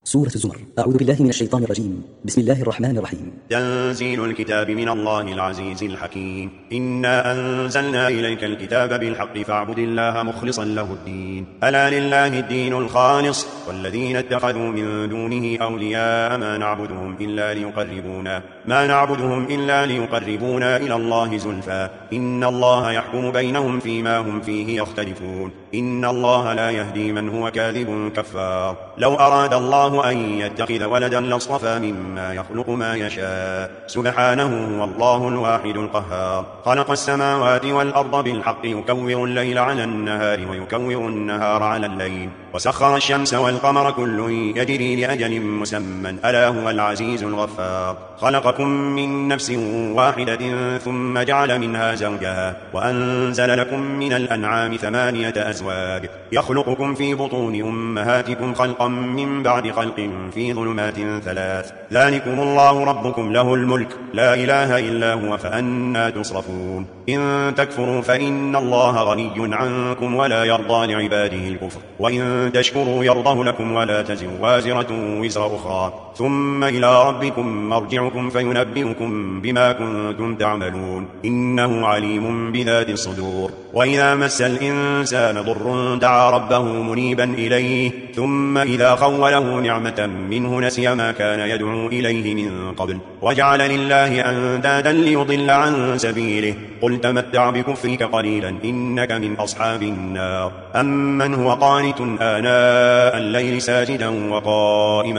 سورة الزمر. أعوذ بالله من الشيطان الرجيم. بسم الله الرحمن الرحيم. تنزيل الكتاب من الله العزيز الحكيم. إنا أنزلنا إليك الكتاب بالحق فاعبد الله مخلصا له الدين. ألا لله الدين الخالص والذين اتخذوا من دونه أولياء ما نعبدهم إلا ليقربونا إلى الله زلفى إن الله يحكم بينهم فيما هم فيه يختلفون إن الله لا يهدي من هو كاذب كفار. لو أراد الله أن يتخذ ولدا لاصطفى مما يخلق ما يشاء سبحانه هو الله الواحد القهار. خلق السماوات والأرض بالحق يكور الليل على النهار ويكور النهار على الليل وسخر الشمس والقمر كل يجري لأجل مسمى ألا هو العزيز الغفار. خلقكم من نفس واحدة ثم جعل منها زوجها وأنزل لكم من الأنعام 8 أزواج يخلقكم في بطون أمهاتكم خلقا من بعد خلق في ظلمات 3 ذلكم الله ربكم له الملك لا إله إلا هو فأنى تصرفون. إن تكفروا فإن الله غني عنكم ولا يرضى لعباده الكفر وإن تشكروا يرضه لكم ولا تزر وازرة وزر أخرى ثم إلى ربكم مرجعكم فينبئكم بما كنتم تعملون إنه عليم بذات الصدور. وإذا مس الإنسان ضر دعا ربه منيبا إليه ثم إذا خوله نعمة منه نسي ما كان يدعو إليه من قبل وجعل لله أندادا ليضل عن سبيله قل تمتع بكفرك قليلا إنك من أصحاب النار. أمن هو قانت آناء الليل ساجدا وقائما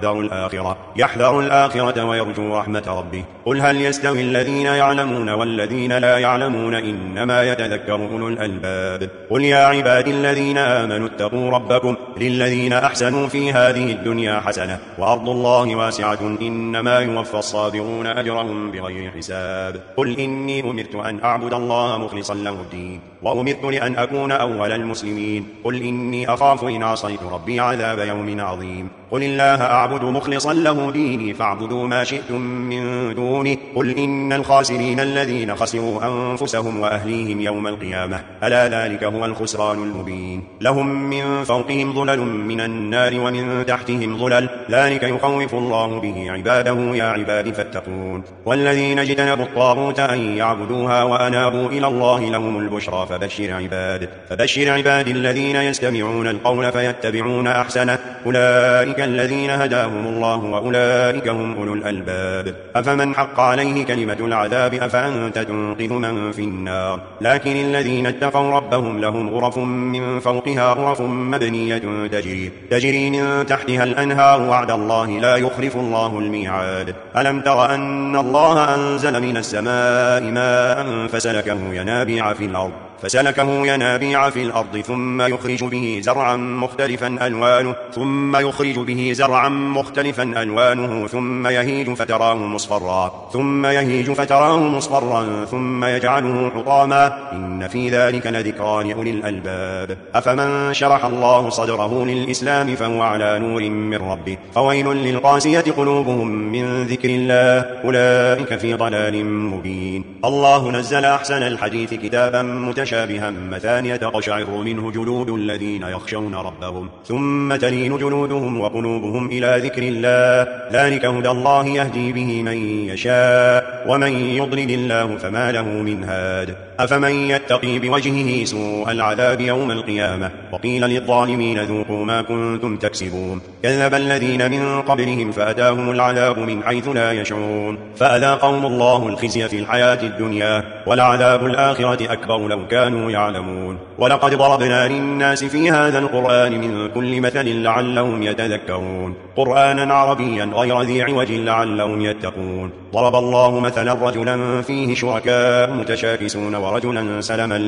يحذر الآخرة ويرجو رحمة ربه قل هل يستوي الذين يعلمون والذين لا يعلمون إنما يتذكر أولو الألباب. قل يا عبادي الذين آمنوا اتقوا ربكم للذين أحسنوا في هذه الدنيا حسنة وأرض الله واسعة إنما يوفى الصابرون أجرهم بغير حساب. قل إني أمرت أن أعبد الله مخلصا له الدين وأمرت لأن أكون أول المسلمين. قل إني أخاف إن عصيت ربي عذاب يوم عظيم. قل الله أعبد مخلصا له ديني فاعبدوا ما شئتم من دونه. قل إن الخاسرين الذين خسروا أنفسهم وأهليهم يوم القيامة ألا ذلك هو الخسران المبين. لهم من فوقهم ظلل من النار ومن تحتهم ظلل ذلك يخوف الله به عباده يا عباد فاتقون. والذين اجتنبوا الطاغوت أن يعبدوها وأنابوا إلى الله لهم البشرى فبشر عباد الذين يستمعون القول فيتبعون أحسنه أولئك الذين هداهم الله وأولئك هم أولو الألباب. أفمن حق عليه كلمة العذاب أفأنت تنقذ من في النار. لكن الذين اتقوا ربهم لهم غرف من فوقها غرف مبنية تجري من تحتها الأنهار وعد الله لا يخلف الله الميعاد. ألم تر أن الله أنزل من السماء ماء فسلكه ينابيع في الأرض ثم يخرج به زرعا مختلفا ألوانه ثم يهيج فتراه مصفرا ثم يجعله حطاما إن في ذلك لذكرى لأولي الألباب. أفمن شرح الله صدره للإسلام فهو على نور من ربه فويل للقاسية قلوبهم من ذكر الله أولئك في ضلال مبين. الله نزل أحسن الحديث كتابا متشابها مثانية تقشعر منه جلود الذين يخشون ربهم ثم تلين جلودهم وقلوبهم إلى ذكر الله ذلك هدى الله يهدي به من يشاء ومن يضلل الله فما له من هاد. أفمن يتقي بوجهه سوء العذاب يوم القيامة وقيل للظالمين ذوقوا ما كنتم تكسبون. كذب الذين من قبلهم فأتاهم العذاب من حيث لا يشعرون فأذاقهم الله الخزي في الحياة الدنيا ولعذاب الآخرة أكبر لو كانوا يعلمون. ولقد ضربنا للناس في هذا القرآن من كل مثل لعلهم يتذكرون قرآنا عربيا غير ذي عوج لعلهم يتقون. ضرب الله مثلا رجلا فيه شركاء متشاكسون ورجلا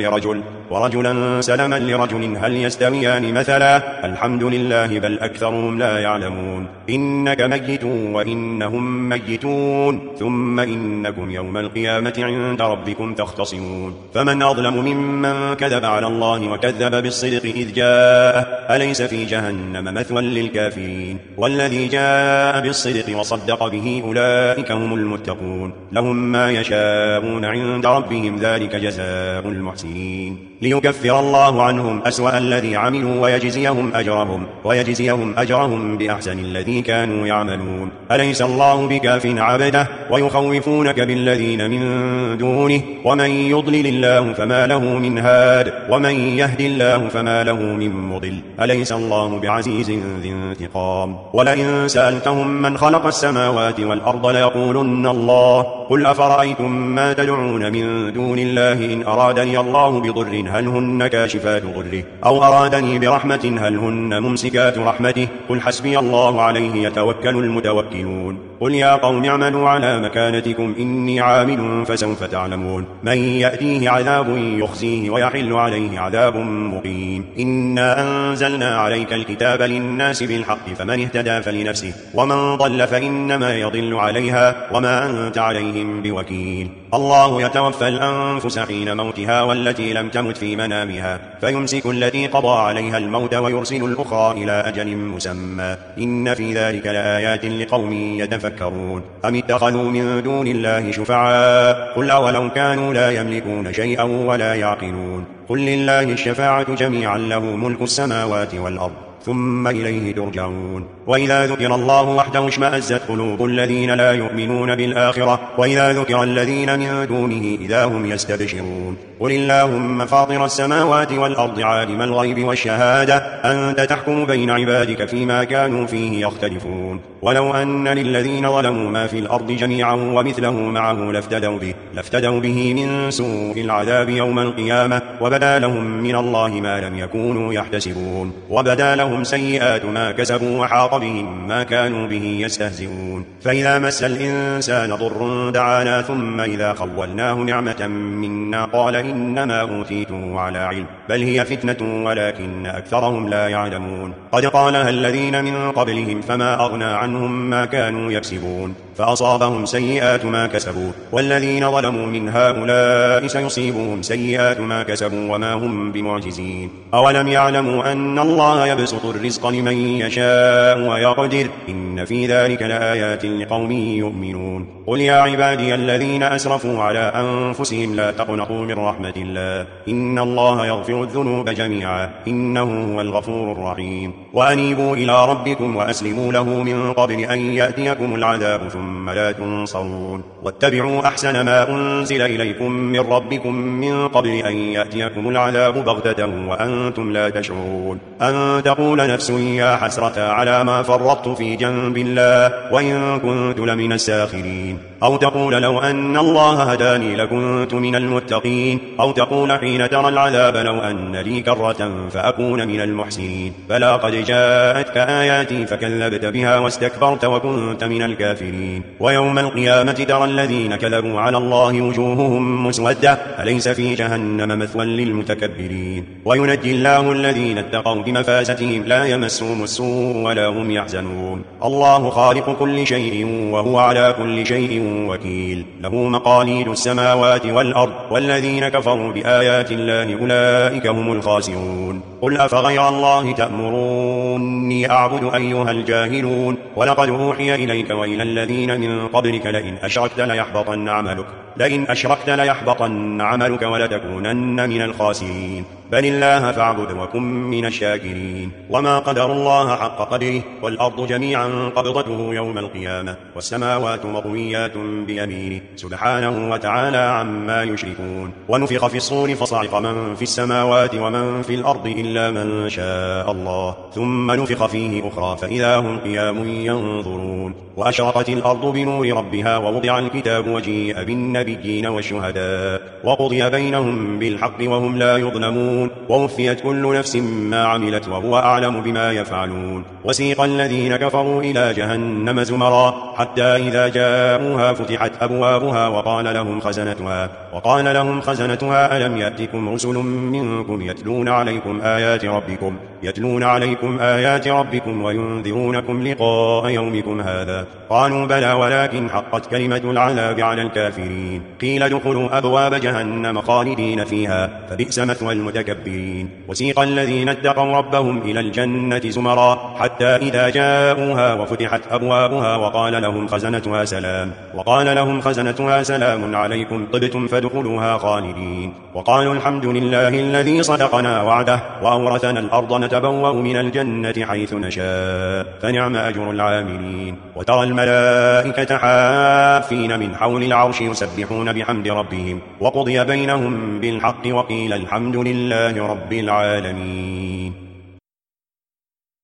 سلما لرجل هل يستويان مثلا الحمد لله بل أكثرهم لا يعلمون. إنك ميت وإنهم ميتون ثم إنكم يوم القيامة عند ربكم تختصمون. فمن أظلم ممن كذب على الله وكذب بالصدق إذ جاءه أليس في جهنم مثوى للكافرين. والذي جاء بالصدق وصدق به أولئك هم المتقون لهم ما يشاءون عند ربهم ذلك جزاء المحسنين. ليكفر الله عنهم أسوأ الذي عملوا ويجزيهم أجرهم بأحسن الذي كانوا يعملون. أليس الله بكاف عبده ويخوفونك بالذين من دونه ومن يضلل الله فما له من هاد ومن يهد الله فما له من مضل. أليس الله بعزيز ذي انتقام. ولئن سألتهم من خلق السماوات والأرض ليقولن الله قل أفرأيتم ما تدعون من دون الله إن أرادني الله بضر هل هن كاشفات ضره أو أرادني برحمة هل هن ممسكات رحمته قل حسبي الله عليه يتوكل المتوكلون. قل يا قوم اعملوا على مكانتكم إني عامل فسوف تعلمون من يأتيه عذاب يخزيه ويحل عليه عذاب مقيم. إنا أنزلنا عليك الكتاب للناس بالحق فمن اهتدى فلنفسه ومن ضل فإنما يضل عليها وما أنت عليهم بوكيل. الله يتوفى الأنفس حين موتها والتي لم تمت في منامها فيمسك التي قضى عليها الموت ويرسل الأخرى إلى أجل مسمى إن في ذلك لآيات لقوم يتفكرون. أم اتخذوا من دون الله شفعاء قل أولو كانوا لا يملكون شيئا ولا يعقلون. قل لله الشفاعة جميعا له ملك السماوات والأرض ثم إليه ترجعون. وإذا ذكر الله وحده اشمأزت قلوب الذين لا يؤمنون بالآخرة وإذا ذكر الذين من دونه إذا هم يستبشرون. قل اللهم فاطر السماوات والأرض عالم الغيب والشهادة أنت تحكم بين عبادك فيما كانوا فيه يختلفون. ولو أن للذين ظلموا ما في الأرض جميعا ومثله معه لافتدوا به من سوء العذاب يوم القيامة وبدا لهم من الله ما لم يكونوا يحتسبون وبدا لهم سيئات ما كسبوا وحاق بهم ما كانوا به يستهزئون. فإذا مس الإنسان ضر دعانا ثم إذا خولناه نعمة منا قال إنما أوتيته على علم بل هي فتنة ولكن أكثرهم لا يعلمون. قد قالها الذين من قبلهم فما أغنى عنهم ما كانوا يكسبون فأصابهم سيئات ما كسبوا والذين ظلموا من هؤلاء سيصيبهم سيئات ما كسبوا وما هم بمعجزين. أولم يعلموا أن الله يبسط الرزق لمن يشاء ويقدر إن في ذلك لآيات لقوم يؤمنون. قل يا عبادي الذين أسرفوا على أنفسهم لا تقنطوا من رحمة الله إن الله يغفر الذنوب جميعا إنه هو الغفور الرحيم. وأنيبوا إلى ربكم وأسلموا له من قبل أن يأتيكم العذاب ثم لا تنصرون. واتبعوا أحسن ما أنزل إليكم من ربكم من قبل أن يأتيكم العذاب بغتة وأنتم لا تشعرون. أن تقول نفس يا حسرة على ما فرطت في جنب الله وإن كنت لمن الساخرين. أو تقول لو أن الله هداني لكنت من المتقين. أو تقول حين ترى العذاب لو أن لي كرة فأكون من المحسنين. بلى قد جاءتك آياتي فكذبت بها واستكبرت وكنت من الكافرين. ويوم القيامة ترى الذين كذبوا على الله وجوههم مسودة أليس في جهنم مثوى للمتكبرين. وينجي الله الذين اتقوا بمفازتهم لا يمسهم السوء ولا هم يحزنون. الله خالق كل شيء وهو على كل شيء وكيل له مقاليد السماوات والأرض والذين كفروا بآيات الله أولئك هم الخاسرون. قل أفغير الله تأمروني أعبد أيها الجاهلون. ولقد أوحي إليك وإلى الذين من قبلك لئن أشركت ليحبطن عملك ولتكونن من الخاسرين. بل الله فاعبد وكن من الشاكرين. وما قدر الله حق قدره والأرض جميعا قبضته يوم القيامة والسماوات مطويات بيمينه سبحانه وتعالى عما يشركون. ونفخ في الصور فصعق من في السماوات ومن في الأرض إلا من شاء الله ثم نفخ فيه أخرى فإذا هم قيام ينظرون. وأشرقت الأرض بنور ربها ووضع الكتاب وجيء بالنبيين والشهداء وقضي بينهم بالحق وهم لا يظلمون. ووفيت كل نفس ما عملت وهو أعلم بما يفعلون. وسيق الذين كفروا إلى جهنم زمرا حتى إذا جاءوها فتحت أبوابها وقال لهم خزنتها ألم يأتكم رسل منكم يتلون عليكم آيات ربكم يتلون عليكم آيات ربكم وينذرونكم لقاء يومكم هذا؟ قالوا بلى ولكن حقت كلمة العذاب على الكافرين. قيل ادخلوا أبواب جهنم خالدين فيها فبئس مثوى المتكبرين. وسيق الذين اتقوا ربهم إلى الجنة زمرا حتى إذا جاءوها وفتحت أبوابها وقال لهم خزنتها سلام عليكم طبتم فادخلوها خالدين. وقالوا الحمد لله الذي صدقنا وعده وأورثنا الأرض نتبوأ من الجنة حيث نشاء فنعم أجر العاملين. وترى الملائكة حافين من حول العرش يسبحون بحمد ربهم وقضي بينهم بالحق وقيل الحمد لله رب العالمين.